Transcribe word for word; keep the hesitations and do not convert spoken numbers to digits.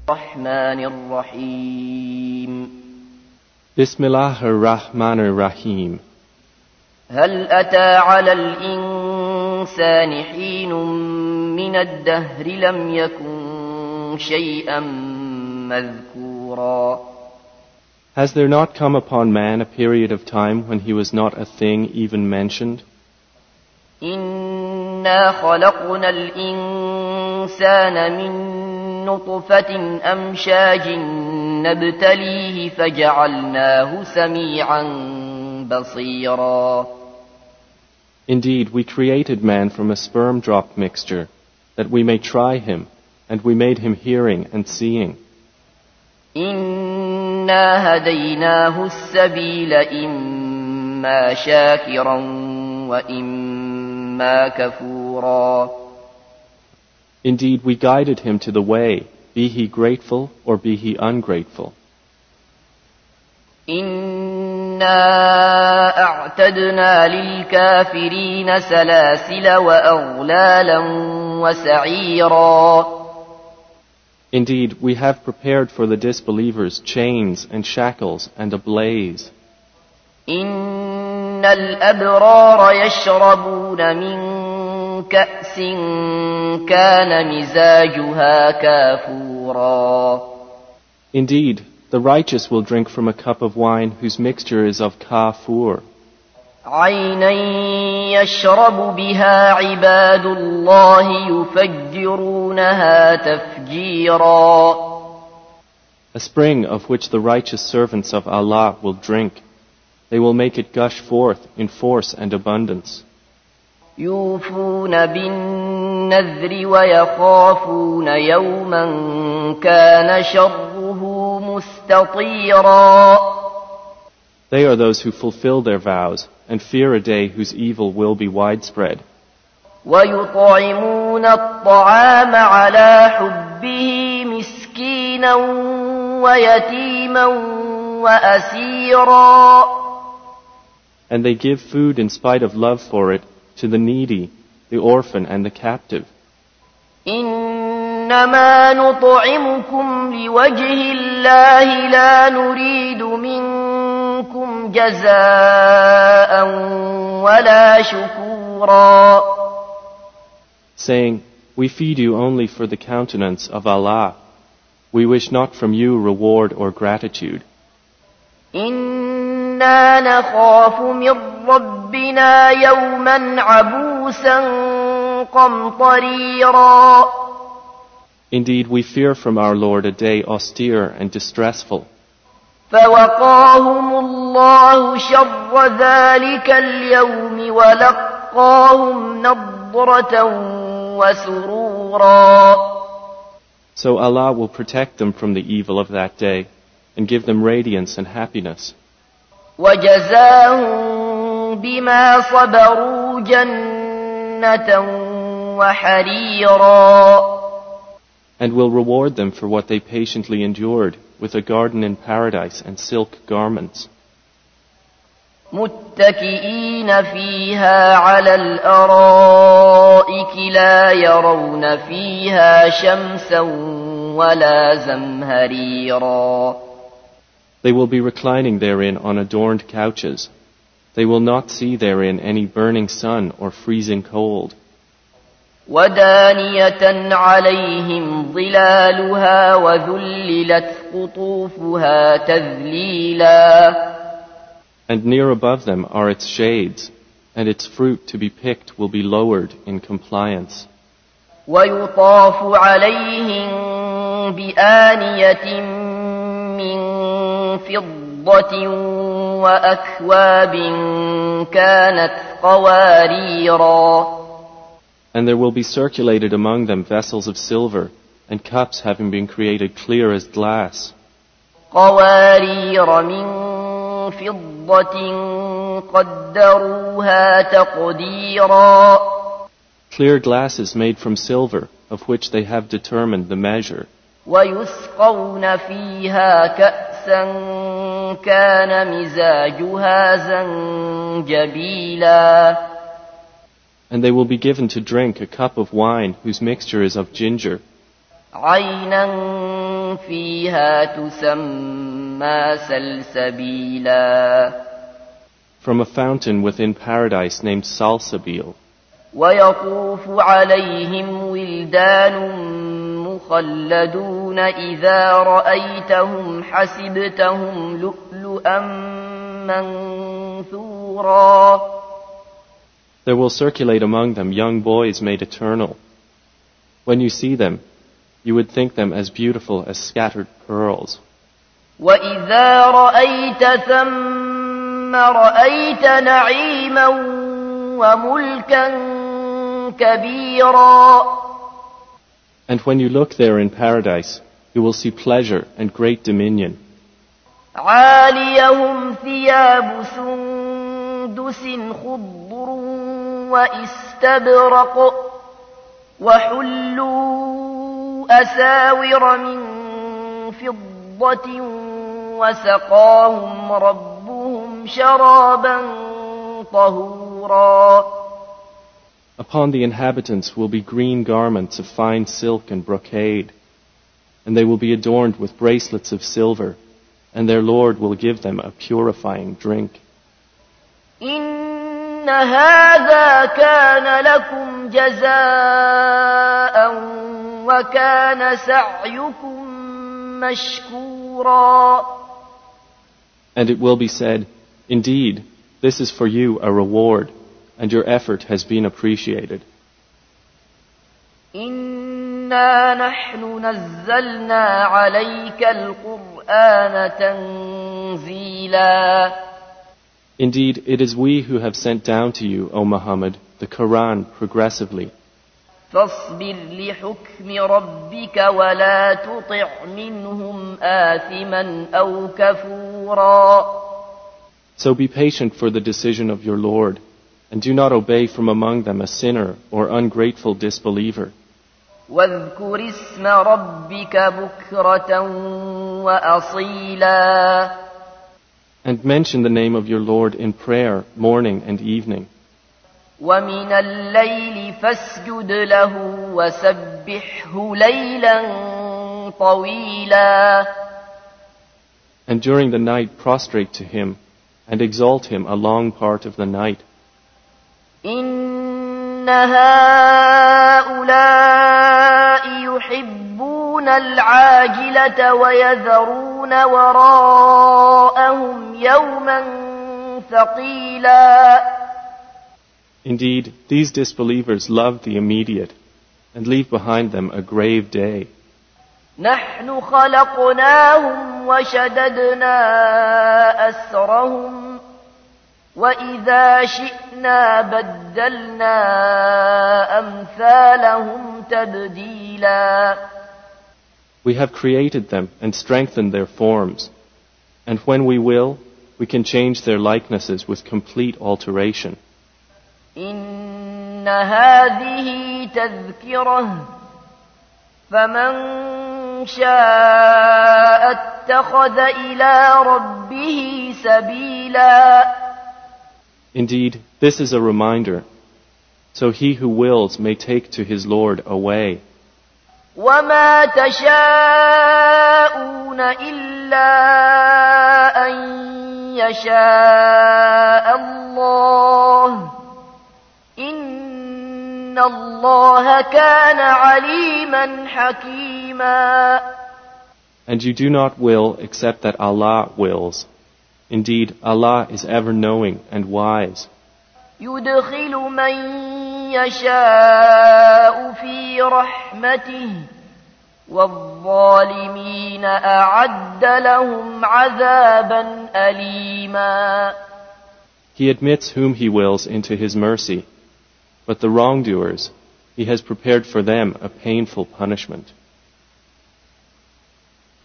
الرحمن الرحيم Bismillah ar-Rahman ar-Rahim. هل أتى على الإنسان حين من الدهر لم يكن شيئا مذكورا Has there not come upon man a period of time when he was not a thing even mentioned? إنا خلقنا الإنسان من نطفة أمشاج نبتليه فجعلناه سميعا بصيرا Indeed, we created man from a sperm drop mixture, that we may try him, and we made him hearing and seeing. إنا هديناه السبيل إما شاكرا وإما كفورا Indeed, we guided him to the way, be he grateful or be he ungrateful. إنا أعتدنا للكافرين سلاسل وأغلالا وسعيرا Indeed, we have prepared for the disbelievers chains and shackles and a blaze. إن الأبرار يشربون من كأس كان مزاجها كافورا Indeed, the righteous will drink from a cup of wine whose mixture is of kafur. عينا يشرب بها عباد الله يفجرونها تفجيرا A spring of which the righteous servants of Allah will drink. They will make it gush forth in force and abundance. يوفون بالنذر ويخافون يوما كان شره مستطيرا They are those who fulfill their vows and fear a day whose evil will be widespread. ويطعمون الطعام على حبه مسكينا ويتيما وأسيرا And they give food in spite of love for it to the needy, the orphan and the captive. إنما نطعمكم لوجه الله لا نريد منكم جزاء ولا شكورا Saying, we feed you only for the countenance of Allah. We wish not from you reward or gratitude. إنا نخاف من ربنا يوما عبوسا قمطريرا Indeed, we fear from our Lord a day austere and distressful. فوقاهم الله شر ذلك اليوم ولقاهم نضرة وسرورا So Allah will protect them from the evil of that day and give them radiance and happiness. وجزاهم بما صبروا جنة وحريرا And will reward them for what they patiently endured with a garden in paradise and silk garments. متكئين فيها على الأرائك لا يرون فيها شمسا ولا زمهريرا They will be reclining therein on adorned couches. They will not see therein any burning sun or freezing cold. ودانية عليهم ظلالها وذللت قطوفها تذليلا And near above them are its shades, and its fruit to be picked will be lowered in compliance. ويطاف عليهم بآنية من فضة وأكواب كانت قواريرا And there will be circulated among them vessels of silver, and cups having been created clear as glass. قوارير من فضة قدروها تقديرا Clear glasses made from silver, of which they have determined the measure. ويسقون فيها كأسا كان مزاجها زنجبيلا And they will be given to drink a cup of wine whose mixture is of ginger. عينا فيها تسمى سلسبيلا. From a fountain within paradise named Salsabil. ويطوف عليهم ولدان مخلدون إذا رأيتهم حسبتهم لؤلؤا منثورا. There will circulate among them young boys made eternal. When you see them, you would think them as beautiful as scattered pearls. وإذا رأيت ثم رأيت نعيما وملكا كبيرا. And when you look there in paradise, you will see pleasure and great dominion. عاليهم ثياب سندس خضر واستبرق وحلوا أساور من فضة وسقاهم ربهم شرابا طهورا. Upon the inhabitants will be green garments of fine silk and brocade, and they will be adorned with bracelets of silver, and their Lord will give them a purifying drink. إن هذا كان لكم جزاء وكان سعيكم مشكورا. And it will be said, indeed, this is for you a reward, and your effort has been appreciated. إنا نحن نزلنا عليك القرآن تنزيلا. Indeed, it is we who have sent down to you, O Muhammad, the Quran progressively. فاصبر لحكم ربك ولا تطع منهم آثما أو كفورا. So be patient for the decision of your Lord, and do not obey from among them a sinner or ungrateful disbeliever. واذكر اسم ربك بكرة وأصيلا. And mention the name of your Lord in prayer, morning and evening. ومن الليل فاسجد له وسبحه ليلا طويلا. And during the night prostrate to him, and exalt him a long part of the night. إن هؤلاء يحبون العاجلة ويذرون وراءهم يوما ثقيلا. Indeed, these disbelievers love the immediate, and leave behind them a grave day. نحن خلقناهم وشددنا أسرهم وإذا شئنا بدلنا أمثالهم تبديلا. We have created them and strengthened their forms, and when we will, we can change their likenesses with complete alteration. إن هذه تذكرة فمن شاء اتخذ إلى ربه سبيلا. Indeed, this is a reminder, so he who wills may take to his Lord a way. وما تشاءون إلا أن يشاء الله إن الله كان عليما حكيما. And you do not will except that Allah wills. Indeed, Allah is ever knowing and wise. يدخل من يشاء في رحمته والظالمين أعد لهم عذابا أليما. He admits whom He wills into His mercy, but the wrongdoers, He has prepared for them a painful punishment.